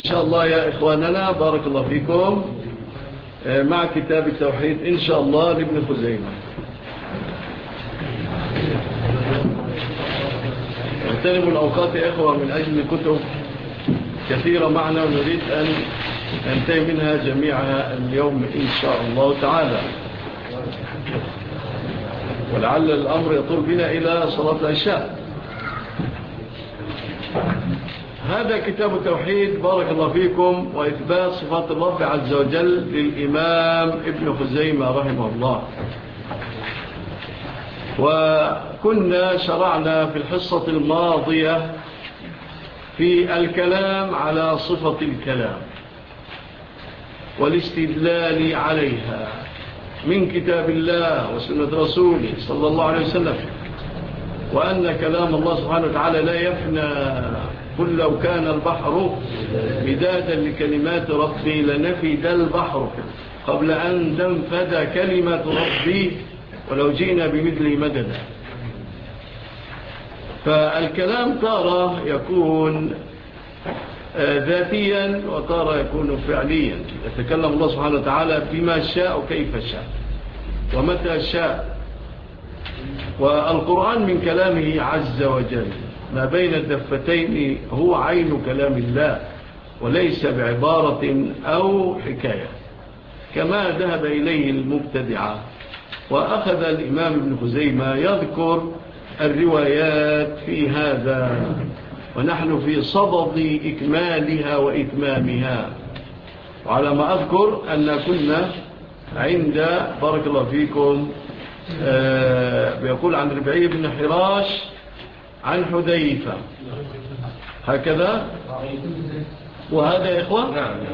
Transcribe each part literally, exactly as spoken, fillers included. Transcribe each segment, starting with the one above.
شاء الله يا إخواننا، بارك الله فيكم، مع كتاب التوحيد إن شاء الله لابن خزيمة. اغتنموا الأوقات يا إخوة من أجل كتب كثيرة معنا، ونريد أن ننتهي منها جميعها اليوم إن شاء الله تعالى، ولعل الأمر يطول بنا إلى صلاة العشاء. هذا كتاب التوحيد بارك الله فيكم، وإثبات صفات الله عز وجل للإمام ابن خزيمة رحمه الله. وكنا شرعنا في الحصة الماضية في الكلام على صفة الكلام والاستدلال عليها من كتاب الله وسنة رسوله صلى الله عليه وسلم، وأن كلام الله سبحانه وتعالى لا يفنى. قل لو كان البحر مدادا لكلمات ربي لنفد البحر قبل أن تنفد كلمة ربي ولو جئنا بمثله مددا. فالكلام تارة يكون ذاتيا وتارة يكون فعليا، يتكلم الله سبحانه وتعالى بما شاء وكيف شاء ومتى شاء. والقرآن من كلامه عز وجل ما بين الدفتين هو عين كلام الله، وليس بعبارة أو حكاية كما ذهب إليه المبتدعة. وأخذ الإمام ابن خزيمة يذكر الروايات في هذا، ونحن في صدد إكمالها وإتمامها. وعلى ما أذكر أن كنا عند بارك الله فيكم آه بيقول عن ربعي بن حراش عن حذيفة هكذا. وهذا يا إخوة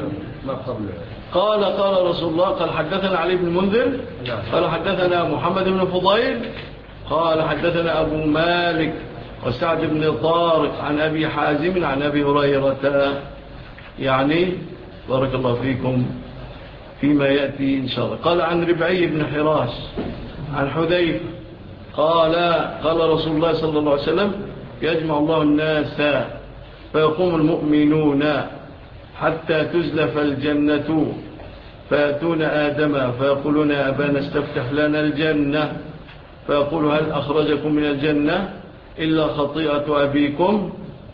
قال قال رسول الله، قال حدثنا علي بن منذر قال حدثنا محمد بن فضيل قال حدثنا أبو مالك وسعد بن طارق عن أبي حازم عن أبي هريرة، يعني بارك الله فيكم فيما يأتي إن شاء الله. قال عن ربعي بن حراش عن حذيفة قال قال رسول الله صلى الله عليه وسلم: يجمع الله الناس فيقوم المؤمنون حتى تزلف الجنة فيأتون آدم فيقولون: أبانا استفتح لنا الجنة، فيقول: هل أخرجكم من الجنة إلا خطيئة أبيكم.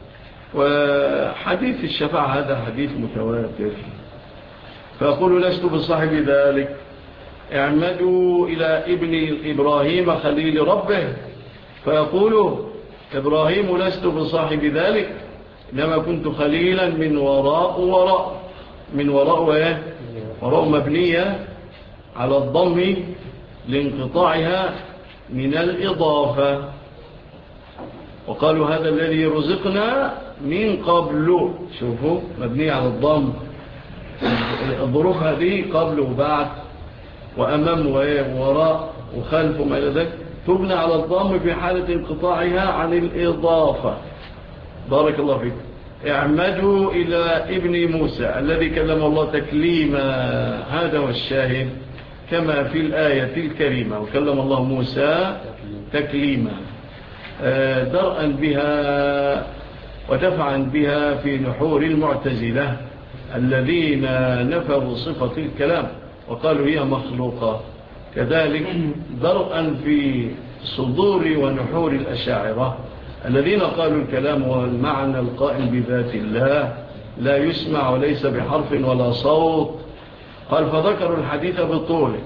وحديث الشفاعة هذا حديث متواتر. فيقول: لست بصاحب ذلك، اعمدوا إلى ابن إبراهيم خليل ربه، فيقول إبراهيم: لست بصاحب ذلك، إنما كنت خليلا من وراء وراء من وراء وراء, وراء مبنية على الضم لانقطاعها من الإضافة. وقالوا هذا الذي رزقنا من قبل، شوفوا مبنية على الضم، الظروف هذه قبل وبعد وأمام ووراء وخلف وما إلى ذلك تبنى على الضم في حالة انقطاعها عن الإضافة. بارك الله فيكم. اعمدوا إلى ابن موسى الذي كلم الله تكليما، هذا هو الشاهد كما في الآية الكريمة: وكلم الله موسى تكليما، درءا بها ودفعا بها في نحور المعتزلة الذين نفوا صفة الكلام وقالوا هي مخلوقة، كذلك درءا في صدور ونحور الأشاعرة الذين قالوا الكلام هو المعنى القائم بذات الله لا يسمع وليس بحرف ولا صوت. قال: فذكروا الحديث بطوله.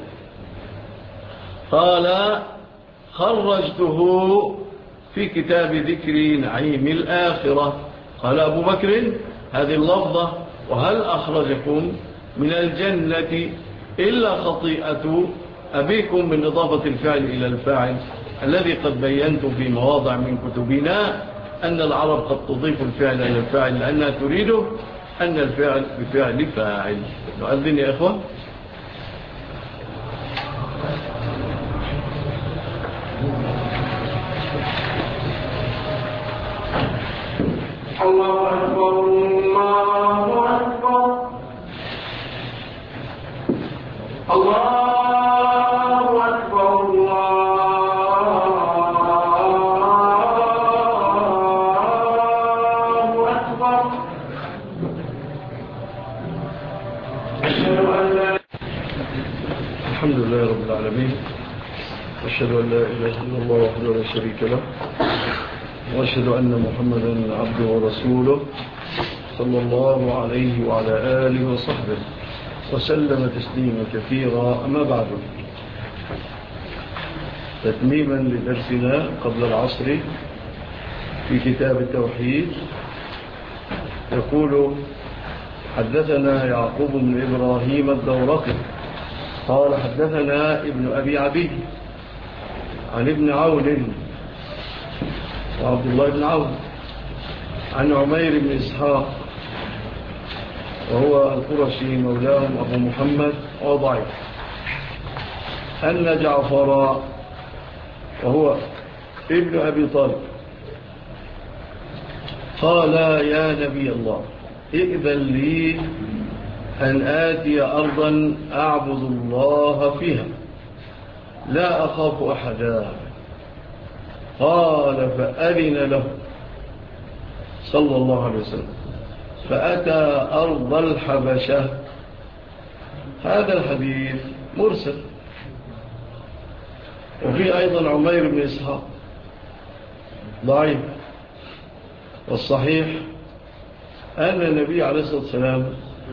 قال: خرجته في كتاب ذكر نعيم الآخرة. قال أبو بكر: هذه اللفظة: وهل أخرجكم من الجنة إلا خطيئة أبيكم، من إضافة الفعل إلى الفاعل، الذي قد بينت في مواضع من كتبنا أن العرب قد تضيف الفعل إلى الفاعل لأنها تريد أن الفعل بفعل فاعل. نؤذن يا إخوة. الله أكبر الله أكبر الله أكبر الله أكبر الحمد لله رب العالمين، وأشهد أن لا إله إلا الله وحده لا شريك له، وأشهد أن محمدا عبده ورسوله صلى الله عليه وعلى آله وصحبه وسلم تسليما كثيرا. أما بعد، تتميما لدرسنا قبل العصر في كتاب التوحيد، يقول: حدثنا يعقوب بن إبراهيم الدورقي قال حدثنا ابن أبي عبيد عن ابن عون وعبد الله بن عون عن عمير بن إسحاق وهو القرشي مولاهم أبو محمد وضعيف، أن جعفر وهو ابن أبي طالب قال: يا نبي الله، ائذن لي أن آتي أرضا أعبد الله فيها لا أخاف أحدا. قال: فأذن له صلى الله عليه وسلم فأتى أرض الحبشة. هذا الحديث مرسل، وفي أيضا عمير بن إسحاق ضعيف. والصحيح أن النبي عليه الصلاة والسلام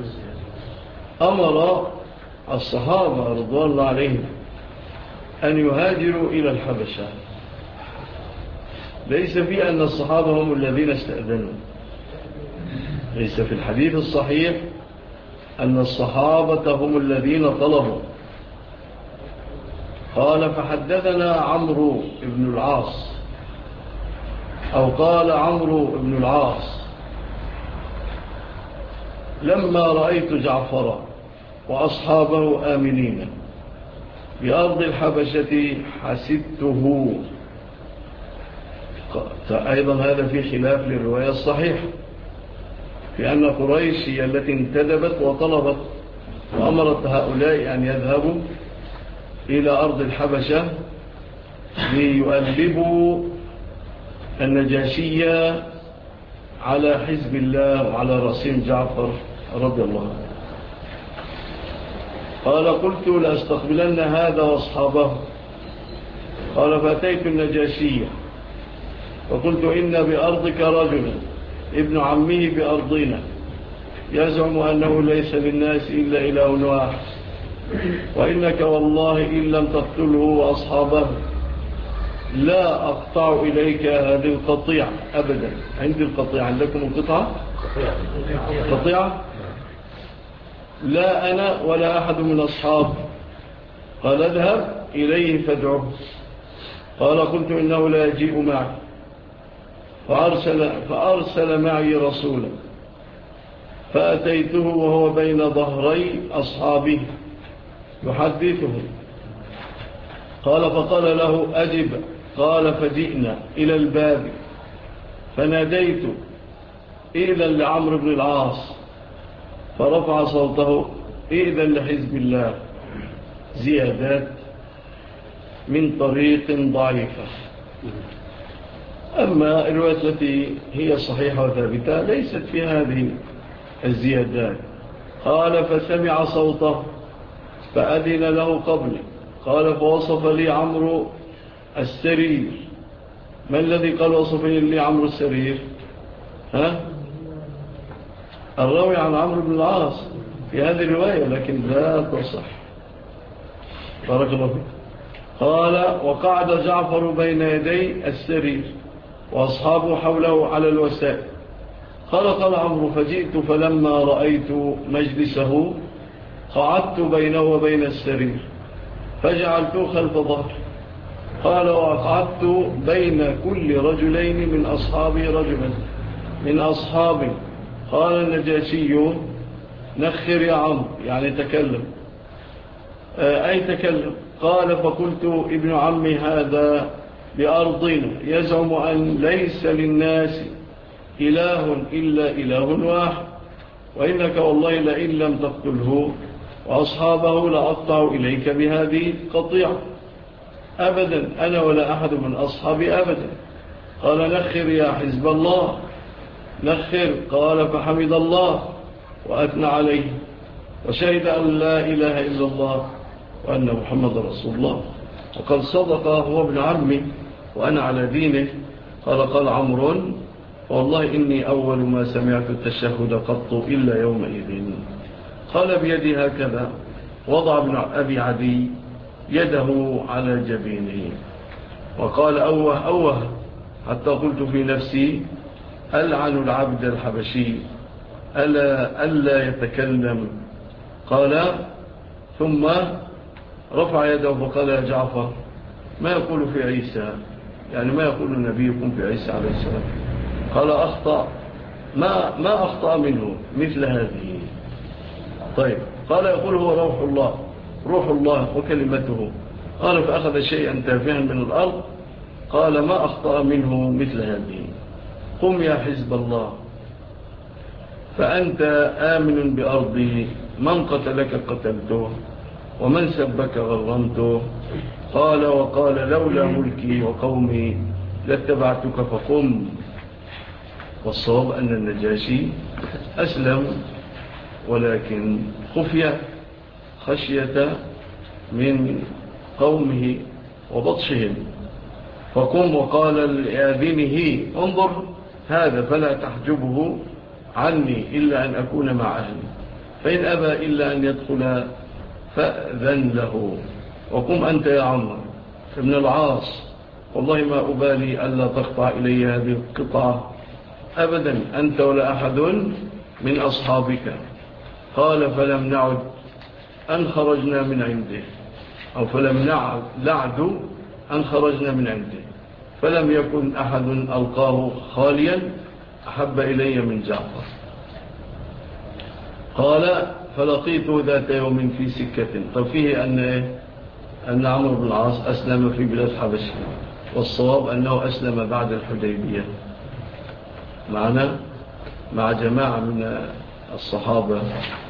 أمر الصحابة رضوان الله عليهم أن يهاجروا إلى الحبشة. ليس في أن الصحابة هم الذين استأذنوا، ليس في الحديث الصحيح أن الصحابة هم الذين طلبوا. قال: فحدثنا عمرو بن العاص، أو قال عمرو بن العاص: لما رأيت جعفر وأصحابه آمنين بأرض الحبشة حسبته. أيضا هذا في خلاف للرواية الصحيحة، في أن قريش هي التي انتدبت وطلبت وأمرت هؤلاء أن يذهبوا إلى أرض الحبشة ليؤلبوا النجاشية على حزب الله وعلى رسيم جعفر رضي الله عنه. قال: قلت لأستقبلن هذا وأصحابه. قال: فأتيت النجاشية وقلت: إن بأرضك رجلا ابن عمه بأرضنا يزعم أنه ليس للناس إلا إله واحد، وإنك والله إن لم تقتله وأصحابه لا أقطع إليك هذه القطيعة أبدا. عندي القطيعة، عندكم القطعة؟ قطيعة؟ لا أنا ولا أحد من أصحاب. قال: اذهب إليه فادعه. قال: قلت: إنه لا يجيء معي. فأرسل, فأرسل معي رسولا فأتيته وهو بين ظهري أصحابه يحدثه. قال: فقال له: أجب. قال: فجئنا إلى الباب فناديت: إذن لعمرو بن العاص. فرفع صوته: إذن لحزب الله. زيادات من طريق ضعيفة. أما الرواية التي هي صحيحة وثابتة ليست في هذه الزيادات. قال: فسمع صوته فأذن له قبلي. قال: فوصف لي عمرو السرير. ما الذي قال وصف لي عمرو السرير؟ ها؟ الراوي عن عمرو بن العاص في هذه الرواية، لكن لا تصح. بارك الله فيك. قال: وقعد جعفر بين يدي السرير وأصحابه حوله على الوسائل. قال: قال عمرو: فجئت فلما رأيت مجلسه قعدت بينه وبين السرير فجعلته خلف ظهر. قال: وقعدت بين كل رجلين من أصحابي رجلا من أصحابي. قال النجاشي: نخر يا عمرو، يعني تكلم. أي تكلم. قال: فقلت: ابن عمي هذا بأرضنا يزعم أن ليس للناس إله إلا إله واحد، وإنك والله لئن لم تقتله وأصحابه لأقطع إليك بهذه قطيعة أبدا، أنا ولا أحد من أصحابي أبدا. قال: نخر يا حزب الله، نخر. قال: فحمد الله وأثنى عليه وشهد أن لا إله إلا الله وأن محمد رسول الله. وقال صدق هو ابن عمي وأنا على دينه. قال قال عمرو والله إني أول ما سمعت التشهد قط إلا يومئذ. قال بيدي هكذا. وضع ابن أبي عدي يده على جبينه وقال أوه أوه حتى قلت في نفسي ألعن العبد الحبشي ألا, ألا يتكلم. قال ثم رفع يده فقال يا جعفر ما يقول في عيسى، يعني ما يقول نبيكم في عيسى عليه السلام؟ قال أخطأ، ما, ما أخطأ منه مثل هذه. طيب قال يقول هو روح الله، روح الله وكلمته. قال فأخذ شيئا تافها من الأرض. قال ما أخطأ منه مثل هذه. قم يا حزب الله فأنت آمن بأرضي، من قتلك قتلته ومن سبك غرمته. قال وقال لولا ملكي وقومي لاتبعتك فقم. والصواب أن النجاشي أسلم ولكن خفية خشية من قومه وبطشهم. فقم وقال لآذنه انظر هذا فلا تحجبه عني إلا أن أكون مع أهلي، فإن أبى إلا أن يدخل فأذن له. وقم أنت يا عمرو ابن العاص والله ما أبالي ألا تقطع إلي هذه القطعة أبدا أنت ولا أحد من أصحابك. قال فلم نعد أن خرجنا من عنده، أو فلم نعد أن خرجنا من عنده، فلم يكن أحد ألقاه خاليا أحب إلي من جعفر. قال فلقيته ذات يوم في سكة. ففيه أن أن عمرو بن العاص أسلم في بلاد حبشة، والصواب أنه أسلم بعد الحديبية معنا مع جماعة من الصحابة.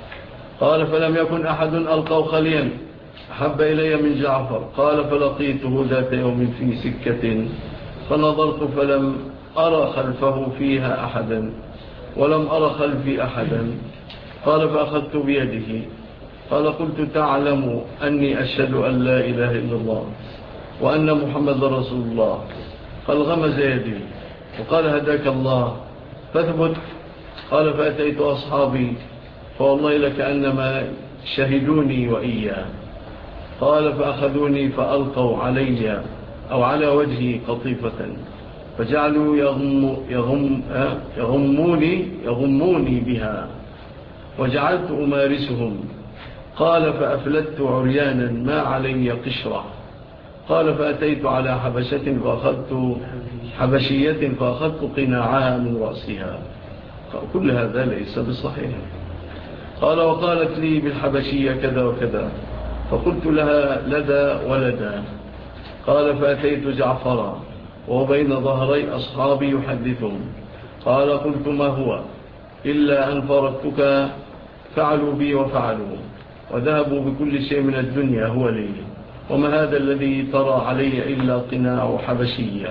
قال فلم يكن أحد ألقاه خاليا أحب إلي من جعفر. قال فلقيته ذات يوم في سكة فنظرت فلم أرى خلفه فيها أحدا ولم أرى خلفي أحدا. قال فأخذت بيده. قال قلت تعلم أني أشهد أن لا إله إلا الله وأن محمد رسول الله. قال غمز يدي وقال هداك الله فاثبت. قال فأتيت أصحابي فوالله لكأنما شهدوني وإياه. قال فأخذوني فألقوا علي أو على وجهي قطيفة فجعلوا يغم يغم يغموني, يغموني بها وجعلت أمارسهم. قال فأفلت عريانا ما علي قشرة. قال فأتيت على حبشة فأخذت حبشية فأخذت قناعها من رأسها. كل هذا ليس بصحيح. قال وقالت لي بالحبشية كذا وكذا فقلت لها لدى ولدا. قال فأتيت جعفرا وهو بين ظهري أصحابي يحدثهم. قال قلت ما هو إلا أن فرقتك فعلوا بي وفعلوا وذهبوا بكل شيء من الدنيا هو لي، وما هذا الذي ترى علي إلا قناع حبشية.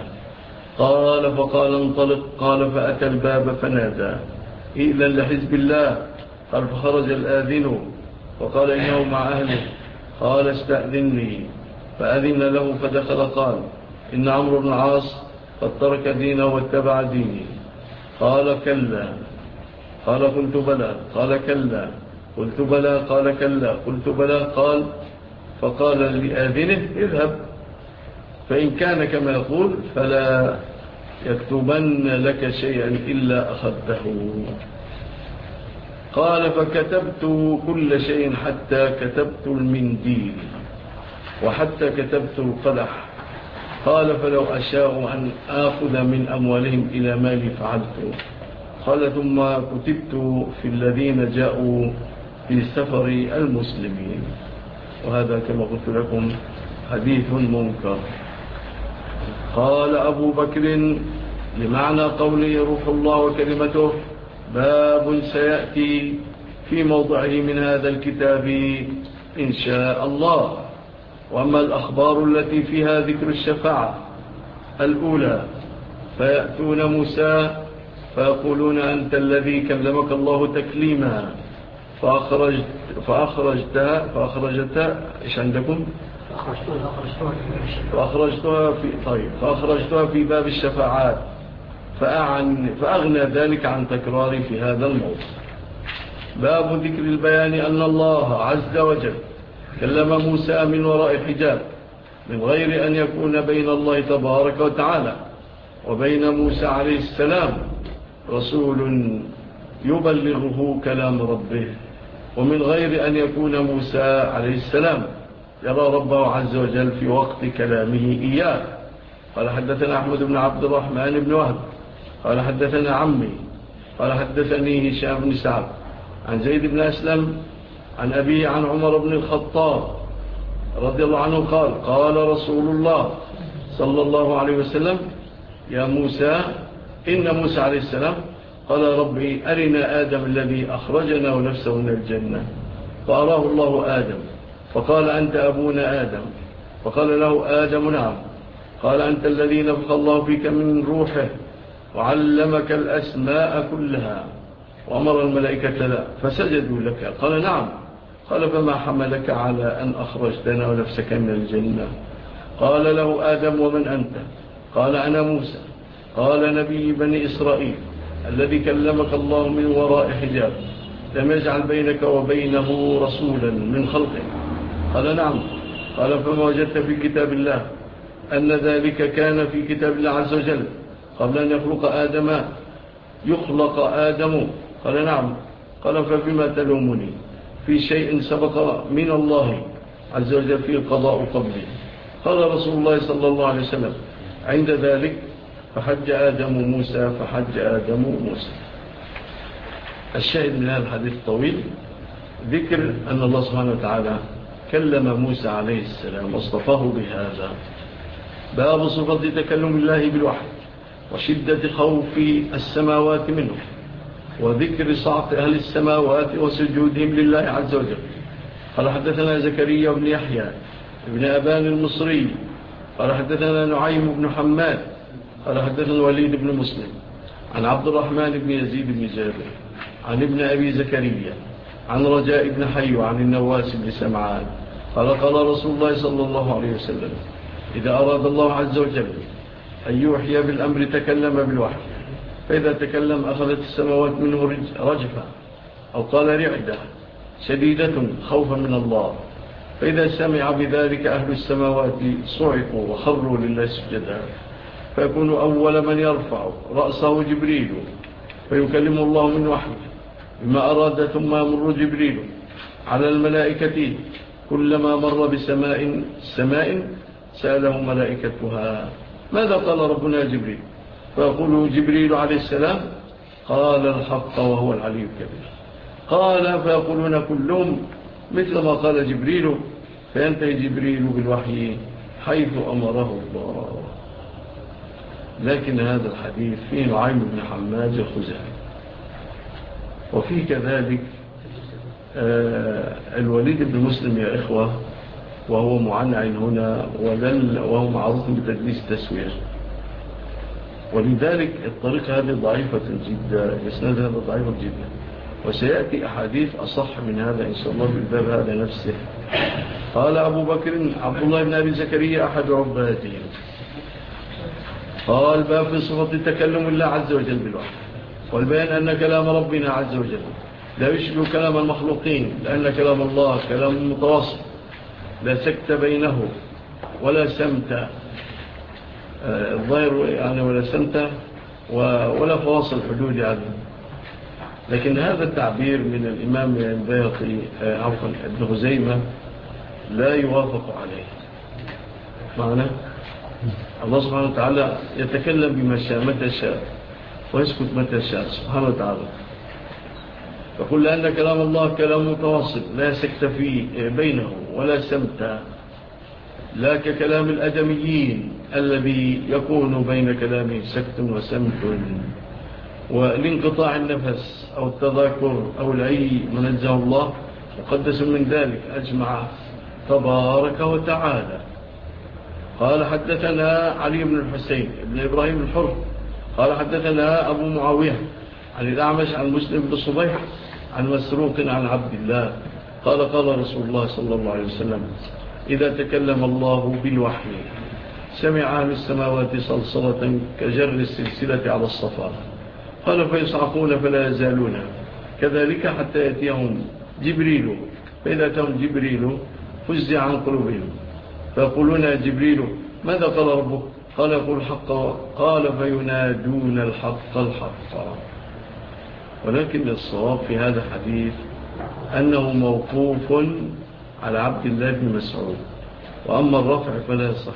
قال فقال انطلق. قال فأتى الباب فنادى إذن لحزب الله. قال فخرج الآذن وقال إنه مع أهله. قال استأذنني فأذن له فدخل. قال إن عمرو بن العاص قد ترك دينه واتبع ديني. قال كلا. قال قلت بلى. قال كلا. قلت بلى. قال كلا. قلت بلى. قال فقال لآذنه اذهب فإن كان كما يقول فلا يكتبن لك شيئا إلا أخذته. قال فكتبت كل شيء حتى كتبت المنديل وحتى كتبت القدح. قال فلو أشاء أن آخذ من أموالهم إلى مالي فعلت. قال ثم كتبت في الذين جاءوا في سفر المسلمين. وهذا كما قلت لكم حديث منكر. قال أبو بكر لمعنى قوله روح الله وكلمته باب سيأتي في موضعه من هذا الكتاب إن شاء الله. وأما الأخبار التي فيها ذكر الشفاعة الأولى فيأتون موسى فيقولون أنت الذي كلمك الله تكليما فأخرجت فأخرجتها فأخرجتها إيش عندكم؟ فأخرجتها في طيب فأخرجتها في باب الشفاعات فأعن فأغنى ذلك عن تكراري في هذا الموضوع. باب ذكر البيان أن الله عز وجل كلم موسى من وراء حجاب من غير أن يكون بين الله تبارك وتعالى وبين موسى عليه السلام رسول يبلغه كلام ربه، ومن غير أن يكون موسى عليه السلام يرى ربه عز وجل في وقت كلامه إياه. قال حدثنا أحمد بن عبد الرحمن بن وهب قال حدثنا عمي قال حدثني هشام بن سعد عن زيد بن أسلم عن أبيه عن عمر بن الخطاب رضي الله عنه قال قال رسول الله صلى الله عليه وسلم يا موسى إن موسى عليه السلام قال ربي أرنا آدم الذي أخرجنا ونفسه من الجنة، فأراه الله آدم فقال أنت أبونا آدم، فقال له آدم نعم، قال أنت الذي نفخ الله فيك من روحه وعلمك الأسماء كلها وأمر الملائكة لا فسجدوا لك، قال نعم، قال فما حملك على أن أخرجتنا ونفسك من الجنة؟ قال له آدم ومن أنت؟ قال أنا موسى، قال نبي بني إسرائيل الذي كلمك الله من وراء حجاب لم يجعل بينك وبينه رسولا من خلقه؟ قال نعم، قال فما وجدت في كتاب الله أن ذلك كان في كتاب الله عز وجل قبل أن يخلق آدم يخلق آدم؟ قال نعم، قال فبما تلومني في شيء سبق من الله عز وجل فيه القضاء قبلي؟ قال رسول الله صلى الله عليه وسلم عند ذلك فحج آدم موسى فحج آدم موسى. الشاهد من هذا الحديث الطويل ذكر أن الله سبحانه وتعالى كلم موسى عليه السلام واصطفاه بهذا. باب صفة تكلم الله بالوحي وشدة خوف السماوات منه وذكر صعق أهل السماوات وسجودهم لله عز وجل. قال حدثنا زكريا بن يحيى ابن أبان المصري قال حدثنا نعيم بن حماد قال حدثنا الوليد بن مسلم عن عبد الرحمن بن يزيد بن جابر عن ابن أبي زكريا عن رجاء بن حي عن النواس بن سمعان قال قال رسول الله صلى الله عليه وسلم إذا أراد الله عز وجل أن يوحي بالأمر تكلم بالوحي، فإذا تكلم أخذت السماوات منه رجفة أو قال رعدة شديدة خوفا من الله، فإذا سمع بذلك أهل السماوات صعقوا وخروا لله سجدا، فيكون أول من يرفع رأسه جبريل فيكلم الله من وحيه بما أراد، ثم يمر جبريل على الملائكة كلما مر بسماء سماء سأله ملائكتها ماذا قال ربنا جبريل؟ فيقول جبريل عليه السلام قال الحق وهو العلي الكبير. قال فيقولون كلهم مثل ما قال جبريل، فينتهي جبريل بالوحي حيث أمره الله. لكن هذا الحديث فيه نعيم بن حماد الخزاعي، وفيه كذلك الوليد بن مسلم يا إخوة، وهو معنعن هنا وهو معروف بتدليس التسوير، ولذلك الطريقة هذه ضعيفة جدا، إسناد هذا ضعيفة جدا، وسيأتي أحاديث أصح من هذا إن شاء الله بالباب هذا نفسه. قال أبو بكر عبد الله بن أبي زكريا أحد عباده قال باب في صفة تكلم الله عز وجل بالوحي والبيان أن كلام ربنا عز وجل لا يشبه كلام المخلوقين، لأن كلام الله كلام متواصل لا سكت بينه ولا سمت الظاهر يعني ولا سمت ولا فواصل حدود عنه. لكن هذا التعبير من الإمام البيهقي عفوا ابن خزيمة لا يوافق عليه. معنى الله سبحانه وتعالى يتكلم بما شاء متى شاء ويسكت متى شاء سبحانه وتعالى، فقل لأن كلام الله كلام متواصل لا سكت فيه بينه ولا سمت، لا ككلام الأدميين الذي يكون بين كلامه سكت وسمت والانقطاع النفس أو التذاكر أو العي منزه الله مقدس من ذلك أجمع تبارك وتعالى. قال حدثنا علي بن الحسين بن إبراهيم الحر قال حدثنا أبو معاوية عن الأعمش عن مسلم بن صبيح عن مسروق عن عبد الله قال قال رسول الله صلى الله عليه وسلم إذا تكلم الله بالوحي سمع أهل السماوات صلصلة كجر السلسلة على الصفا قال فيصعقون فلا يزالون كذلك حتى يأتيهم جبريل فإذا أتاهم جبريل فزع عن قلوبهم فيقولون يا جبريل ماذا قال ربك قال يقول الحق قال فينادون الحق الحق. ولكن الصواب في هذا الحديث أنه موقوف على عبد الله بن مسعود وأما الرفع فلا يصح.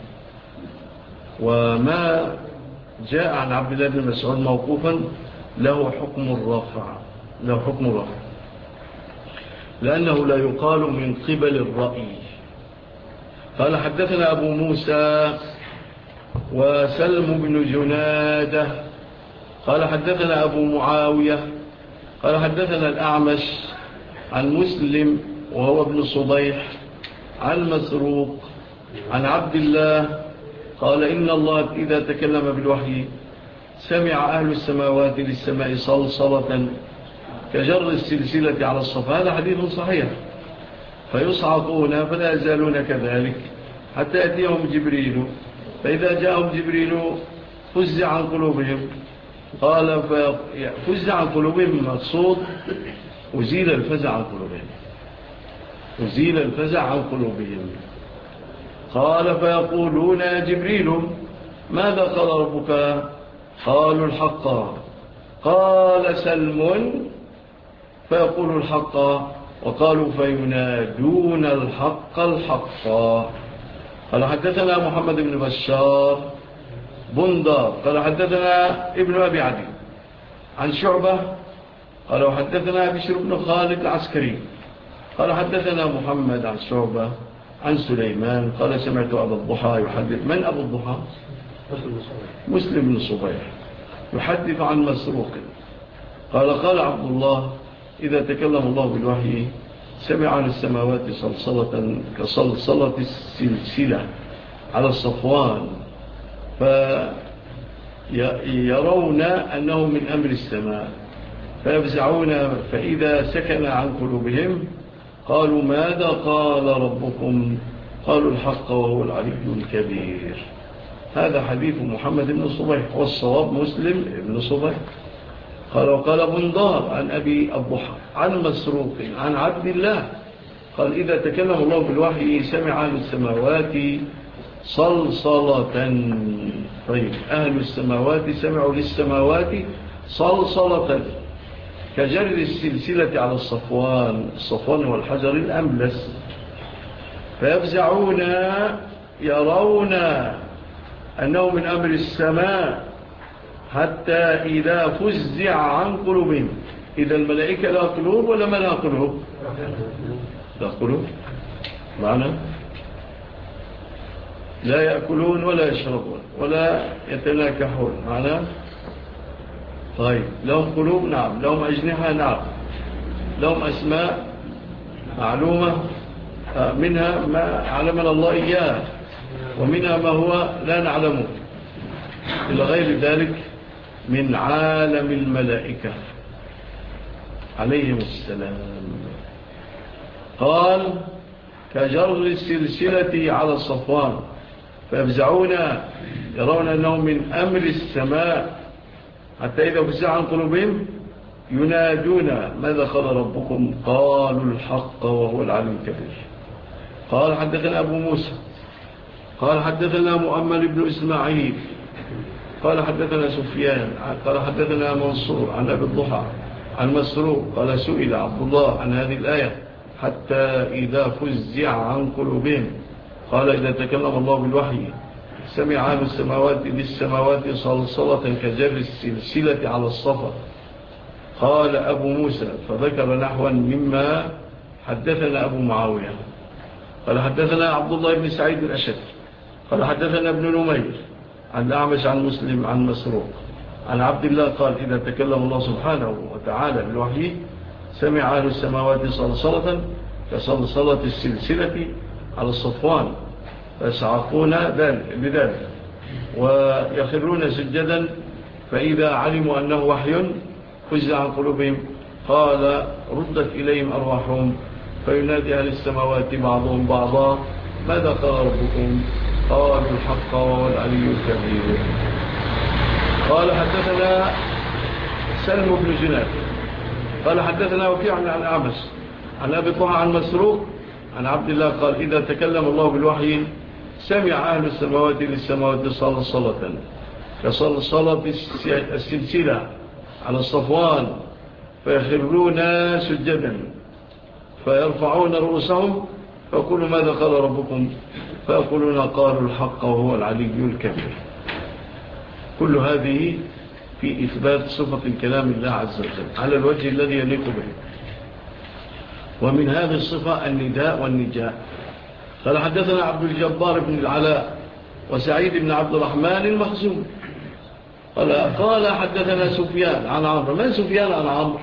وما جاء عن عبد الله بن مسعود موقوفا له حكم الرفع له حكم الرفع لأنه لا يقال من قبل الرأي. قال حدثنا أبو موسى وسلم بن جنادة قال حدثنا أبو معاوية قال حدثنا الأعمش عن مسلم وهو ابن صبيح عن مسروق عن عبد الله قال إن الله إذا تكلم بالوحي سمع أهل السماوات للسماء صلصلة كجر السلسلة على الصفا. هذا حديث صحيح. فيصعقون فلا يزالون كذلك حتى يأتيهم جبريل فإذا جاءهم جبريل فزع عن قلوبهم قال فزع عن قلوبهم مقصود أزيل الفزع عن قلوبهم أزيل الفزع عن قلوبهم قال فيقولون يا جبريل ماذا قال ربك قالوا الحق قال سلم فيقول الحق وقالوا فينادون الحق الحق. قال حدثنا محمد بن بشار بندار قال حدثنا ابن أبي عدي عن شعبة قال وحدثنا بشر بن خالد العسكري قال حدثنا محمد عن شعبة عن سليمان قال سمعت أبا الضحى يحدث. من أبو الضحى؟ مسلم بن صبيح يحدث عن مسروق قال قال عبد الله إذا تكلم الله بالوحي سمع عن السماوات صلصلة كصلصلة السلسلة على الصفوان فيرون أنه من أمر السماء فيفزعون فإذا سكن عن قلوبهم قالوا ماذا قال ربكم قالوا الحق وهو العلي الكبير. هذا حديث محمد بن صبيح والصواب مسلم بن صبيح. قال وقال بندار عن أبي الضحى عن مسروق عن عبد الله قال إذا تكلم الله بالوحي سمع أهل السماوات صلصلة. طيب أهل السماوات سمعوا للسماوات صلصلة كجر السلسلة على الصفوان الصفوان والحجر الأملس فيفزعون يرون أنه من أمر السماء حتى إذا فزع عن قلوبهم. إذا الملائكة لا قلوب ولا ما لا قلوب لا قلوب معنى لا يأكلون ولا يشربون ولا يتناكحون معنى. طيب لهم قلوب نعم لهم أجنحة نعم لهم أسماء معلومة منها ما علمنا الله إياه ومنها ما هو لا نعلمه إلى غير ذلك من عالم الملائكة عليهم السلام. قال كجر السلسلة على الصفوان فيفزعون يرون أنه من أمر السماء حتى إذا فزع عن قلوبهم ينادون ماذا قال ربكم قالوا الحق وهو العلي الكبير. قال حدثنا أبو موسى قال حدثنا مؤمل بن إسماعيل قال حدثنا سفيان قال حدثنا منصور عن أبي الضحى عن مسروق قال سئل عبد الله عن هذه الآية حتى إذا فزع عن قلوبهم قال إذا تكلم الله بالوحي سمع عن السماوات للسماوات صلصلة كجر السلسلة على الصفا. قال أبو موسى فذكر نحوا مما حدثنا أبو معاوية قال حدثنا عبد الله بن سعيد الأشد قال حدثنا ابن نمير عن الأعمش عن مسلم عن مسروق عن عبد الله قال إذا تكلم الله سبحانه وتعالى بالوحي سمع أهل السماوات صلصلة كصلصلة السلسلة على الصفوان فيصعقون بذلك ويخرون سجدا فإذا علموا أنه وحي فزع عن قلوبهم قال ردت إليهم أرواحهم فينادي أهل السماوات بعضهم بعضا ماذا قال ربكم؟ قالوا الحق والعلي الكبير. قال حدثنا سلم بن جناد قال حدثنا وكيع عن أعمش عن أبي طه عن مسروق عن عبد الله قال إذا تكلم الله بالوحي سمع أهل السماوات للسماوات صلاة صلاة كصلاة صلاة السلسلة على الصفوان فيخرون سجدا فيرفعون رؤوسهم فيقولوا ماذا قال ربكم؟ فيقولون قالوا الحق وهو العلي الكبير. كل هذه في إثبات صفة الكلام الله عز وجل على الوجه الذي يليق به. ومن هذه الصفة النداء والنجاء. قال حدثنا عبد الجبار بن العلاء وسعيد بن عبد الرحمن المخزومي قال, قال حدثنا سفيان عن عمرو. من سفيان عن عمرو؟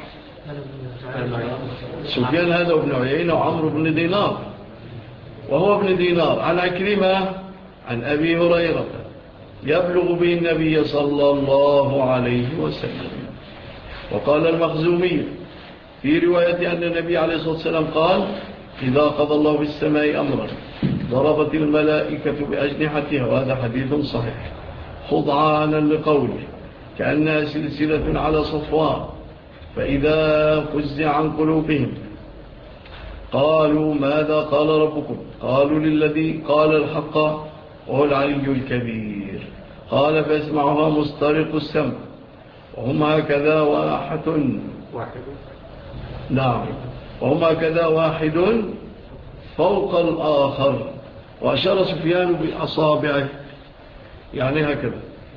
سفيان هذا ابن عيينة وعمرو بن دينار وهو ابن دينار عن عكرمة عن أبي هريرة يبلغ به النبي صلى الله عليه وسلم. وقال المخزومي في رواية أن النبي عليه الصلاة والسلام قال إذا قضى الله في السماء أمرا ضربت الملائكة بأجنحتها وهذا حديث صحيح خضعانا لقوله كأنها سلسلة على صفوان فإذا فزع عن قلوبهم قالوا ماذا قال ربكم؟ قالوا للذي قال الحق وهو العلي الكبير. قال فيسمعها مسترق السمع وهم هكذا واحد واحد نعم وهم هكذا واحد فوق الآخر. وأشار سفيان بأصابعه يعني هكذا.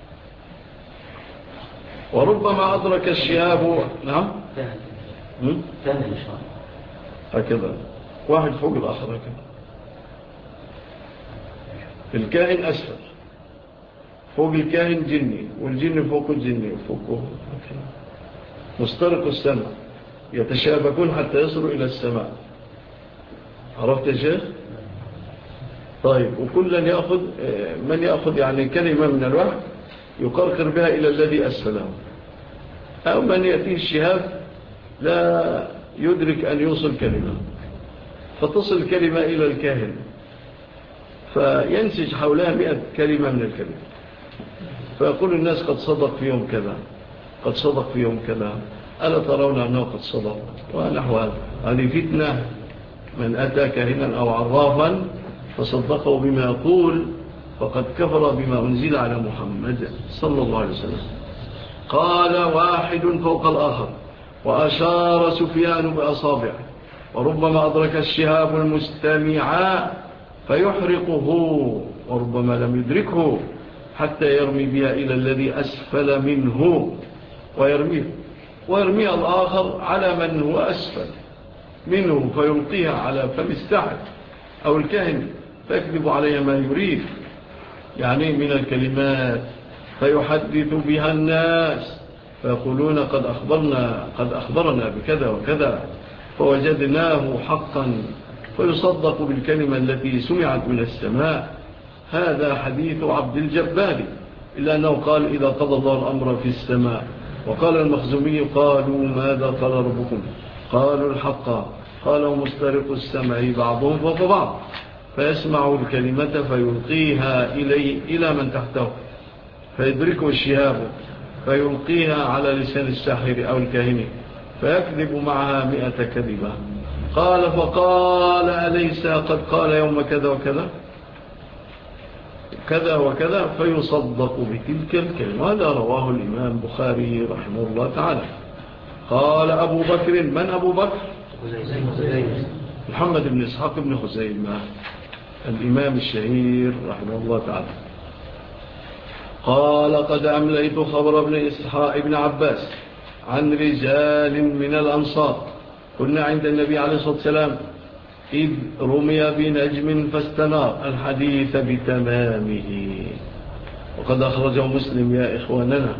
وربما أدرك الشهاب نعم هكذا واحد فوق الآخر هكذا. الكائن أسفل فوق الكائن جني والجن فوق الجني وفوقه مسترق السماء يتشابكون حتى يصلوا إلى السماء. عرفت يا شيخ؟ طيب وكلا يأخذ من يأخذ يعني كلمة من الوحي يقرقر بها إلى الذي أسفله أو من يأتيه الشهاب لا يدرك أن يوصل كلمة فتصل كلمة إلى الكاهن فينسج حولها مئة كلمة من الكلمة فيقول الناس قد صدق في يوم كذا قد صدق في يوم كذا ألا ترون أنه قد صدق ونحو هذا. هذه فتنة من أتى كاهنا أو عرافا فصدقه بما يقول فقد كفر بما أنزل على محمد صلى الله عليه وسلم. قال واحد فوق الآخر وأشار سفيان بأصابعه وربما أدرك الشهاب المستمع فيحرقه وربما لم يدركه حتى يرمي بها إلى الذي أسفل منه ويرميه ويرميها الآخر على من هو أسفل منه فيلقيها على فم السحر أو الكاهن فيكذب عليها ما يريد يعني من الكلمات فيحدث بها الناس فيقولون قد أخبرنا قد أخبرنا بكذا وكذا فوجدناه حقا فيصدق بالكلمة التي سمعت من السماء. هذا حديث عبد الجبار إلا أنه قال إذا قضى الله الأمر في السماء. وقال المخزومي قالوا ماذا قال ربكم؟ قالوا الحق. قالوا مسترق السمع بعضهم فوق بعض فيسمع الكلمة فيلقيها إلي إلى من تحته فيدركه الشهاب فيلقيها على لسان الساحر أو الكاهن فيكذب معها مئة كذبة. قال فقال أليس قد قال يوم كذا وكذا كذا وكذا فيصدق بتلك الكلمة. هذا رواه الإمام بخاري رحمه الله تعالى. قال أبو بكر. من أبو بكر؟ محمد بن إسحاق بن خزيمة الإمام الشهير رحمه الله تعالى. قال قد أمليت خبر ابن إسحاق ابن عباس عن رجال من الأنصار كنا عند النبي عليه الصلاة والسلام إذ رمي بنجم فاستنار الحديث بتمامه وقد أخرجه مسلم يا إخواننا.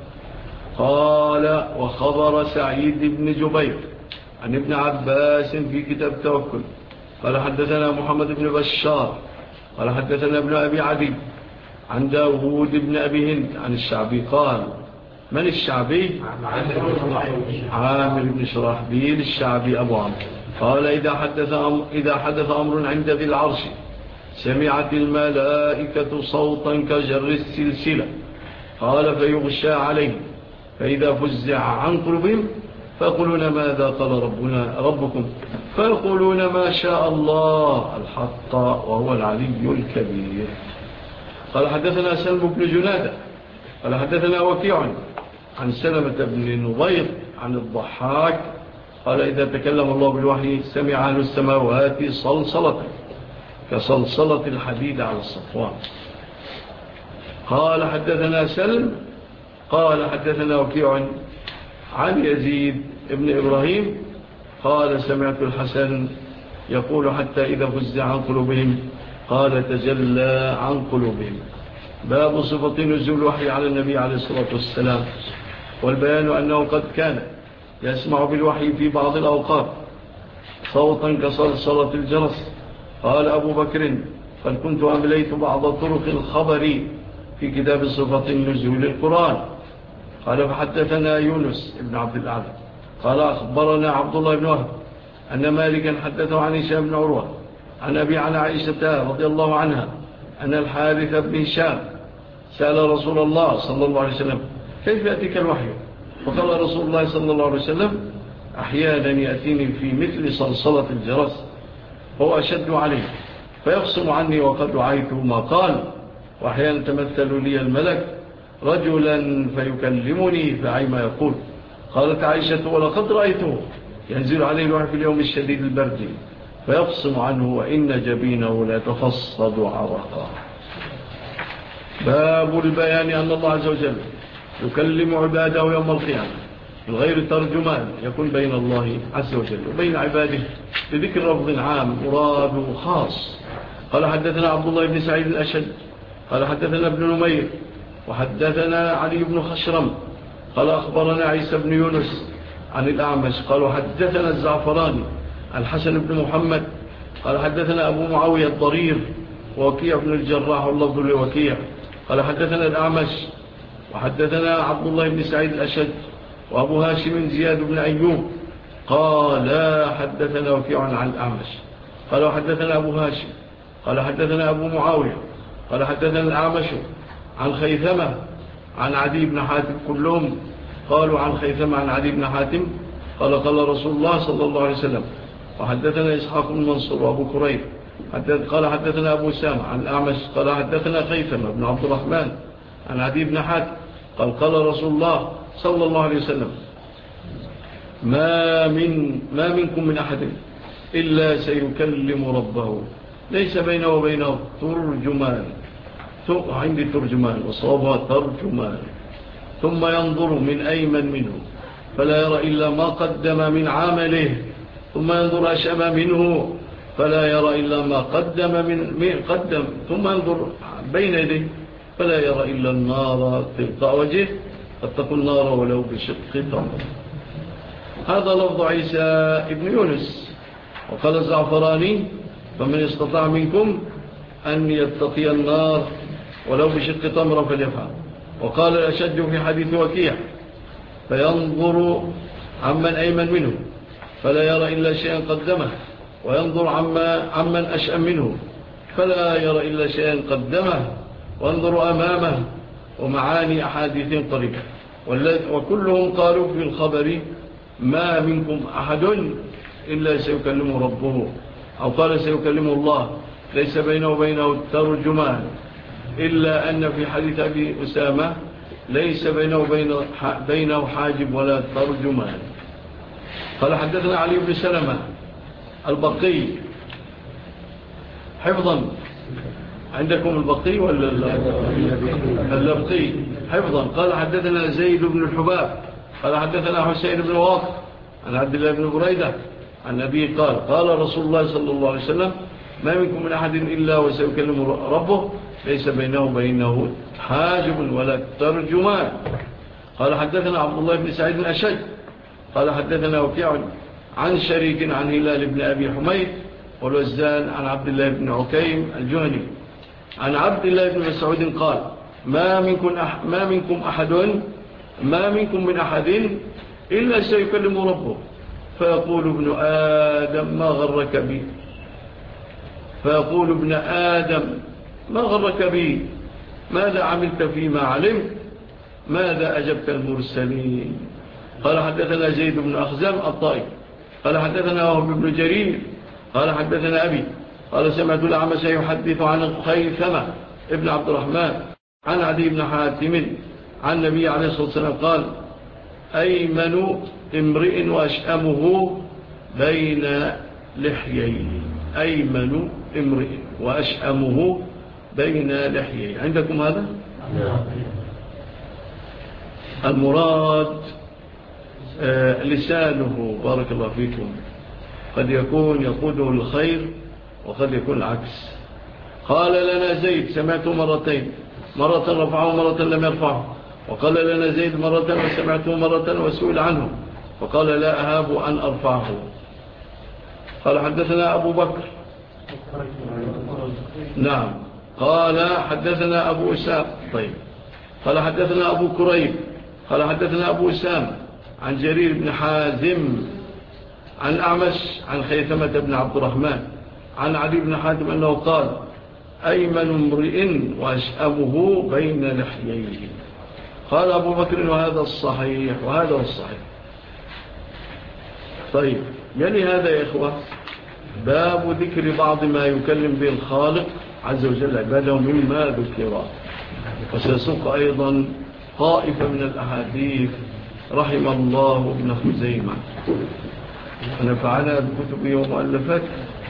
قال وخبر سعيد بن جبير عن ابن عباس في كتاب التوكل قال حدثنا محمد بن بشار قال حدثنا ابن أبي عدي عن داود بن أبي هند عن الشعبي قال من الشعبي؟ عامر بن شراحبيل الشعبي أبو عمرو. قال إذا حدث أمر, إذا حدث أمر عند ذي العرش سمعت الملائكة صوتا كجر السلسلة. قال فيغشى عليه فإذا فزع عن قلوبهم فيقولون ماذا قال ربنا ربكم فيقولون ما شاء الله الحق وهو العلي الكبير. قال حدثنا سلم بن جنادة قال حدثنا وكيع عن سلمة بن نضير عن الضحاك قال إذا تكلم الله بالوحي سمع أهل السماوات صلصلة كصلصلة الحديد على الصفوان. قال حدثنا سلم قال حدثنا وكيع عن يزيد ابن إبراهيم قال سمعت الحسن يقول حتى إذا فزع عن قلوبهم قال تجلى عن قلوبهم. باب صفة نزول الوحي على النبي عليه الصلاة والسلام والبيان أنه قد كان يسمع بالوحي في بعض الأوقات صوتا كصلصلة الجرس. قال أبو بكر قد كنت أمليت بعض طرق الخبر في كتاب صفة نزول القرآن. قال فحدثنا يونس بن عبد الأعلى قال أخبرنا عبد الله بن وهب أن مالكا حدثه عن هشام بن عروة عن أبي عن عائشة رضي الله عنها أن الحارث بن هشام سأل رسول الله صلى الله عليه وسلم كيف يأتيك الوحي؟ وقال رسول الله صلى الله عليه وسلم أحيانا يأتيني في مثل صلصلة الجرس هو أشد عليه فيقسم عني وقد رعيته ما قال. وأحيانا تمثل لي الملك رجلا فيكلمني فعي ما يقول. قالت عائشة ولقد رأيته ينزل عليه الوحي في اليوم الشديد البرد فيقسم عنه وإن جبينه لا تفصد عرقا. باب البيان أن الله عز وجل يكلم عباده يوم القيامة من غير ترجمان يكون بين الله عز وجل وبين عباده بذكر لفظ عام مراد خاص. قال حدثنا عبد الله بن سعيد الأشد قال حدثنا ابن نمير وحدثنا علي بن خشرم قال أخبرنا عيسى بن يونس عن الأعمش قالوا حدثنا الزعفراني الحسن بن محمد قال حدثنا أبو معاوية الضرير ووكيع بن الجراح واللفظ لوكيع قال حدثنا الأعمش وحدثنا عبد الله بن سعيد الأشد وأبو هاشم زياد بن أيوب قال حدثنا وكيع عن الأعمش قال حدثنا أبو هاشم قال حدثنا أبو معاوية قال حدثنا الأعمش عن خيثمة عن عدي بن حاتم كلهم قالوا عن خيثمة عن عدي بن حاتم قال قال رسول الله صلى الله عليه وسلم. وحدثنا إسحاق بن منصور وأبو كريب قال حدثنا أبو سامة عن الأعمش قال حدثنا خيثمة بن عبد الرحمن عن عدي بن حاتم قال قال رسول الله صلى الله عليه وسلم ما, من ما منكم من أحد إلا سيكلم ربه ليس بينه وبينه ترجمان عندي ترجمان وصوابها ترجمان ثم ينظر من أيمن منه فلا يرى إلا ما قدم من عمله ثم ينظر أشأم منه فلا يرى إلا ما قدم من قدم ثم ينظر بين يديه فلا يرى إلا النار تلقى وجهه فاتقوا النار ولو بشق تمر. هذا لفظ عيسى ابن يونس. وقال الزعفراني فمن استطاع منكم أن يتقي النار ولو بشق تمر فليفعل. وقال الأشد في حديث وكيع فينظر عمن أيمن منه فلا يرى إلا شيئا قدمه وينظر عما عمن أشأم منه فلا يرى إلا شيئا قدمه وانظر أمامه ومعاني أحاديث قريبة. وكلهم قالوا في الخبر ما منكم أحد إلا سيكلم ربه أو قال سيكلم الله ليس بينه وبينه ترجمان إلا أن في حديث أبي أسامة ليس بينه وبينه بينه حاجب ولا ترجمان. قال حدثنا علي بن سلمة البقي حفظا عندكم البقي ولا اللبقي حفظا. قال حدثنا زيد بن الحباب قال حدثنا حسين بن واقف عن عبد الله بن بريدة عن أبيه قال قال رسول الله صلى الله عليه وسلم ما منكم من أحد إلا وسيكلم ربه ليس بينه وبينه حاجب ولا ترجمان. قال حدثنا عبد الله بن سعيد الأشج قال حدثنا وكيع عن شريك عن هلال بن أبي حميد والوزان عن عبد الله بن عكيم الجهني عن عبد الله بن مسعود قال ما منكم, أح ما منكم أحد ما منكم من أحد إلا سيكلم ربه فيقول ابن آدم ما غرك بي فيقول ابن آدم ما غرك بي ماذا عملت فيما علمت ماذا أجبت المرسلين قال حدثنا زيد بن أخزام الطائي قال حدثنا وهب بن جرير قال حدثنا أبي قال سمعت الأعمش يحدث عن خيثمة ابن عبد الرحمن عن عدي بن حاتم عن النبي عليه الصلاة والسلام قال أيمن امرئ وأشأمه بين لحييه أيمن امرئ وأشأمه بين لحييه عندكم هذا؟ المراد آه لسانه بارك الله فيكم قد يكون يقوده الخير وقد يكون العكس قال لنا زيد سمعته مرتين مرة رفعه مرة لم يرفعه وقال لنا زيد مرة وسمعته مرة وسئل عنه وقال لا أهاب أن أرفعه قال حدثنا أبو بكر نعم قال حدثنا أبو أسام طيب قال حدثنا أبو كريب قال حدثنا أبو أسام عن جرير بن حازم عن أعمش عن خيثمة بن عبد الرحمن عن علي بن حاتم أنه قال أيمن امرئ وأشأمه بين لحييه قال أبو بكر وهذا الصحيح وهذا الصحيح طيب يلي هذا يا إخوة باب ذكر بعض ما يكلم به الخالق عز وجل عباده مما ذكر وسيسوق أيضا طائفة من الأحاديث رحم الله ابن خزيمة ونفعنا بكتبه ومؤلفاته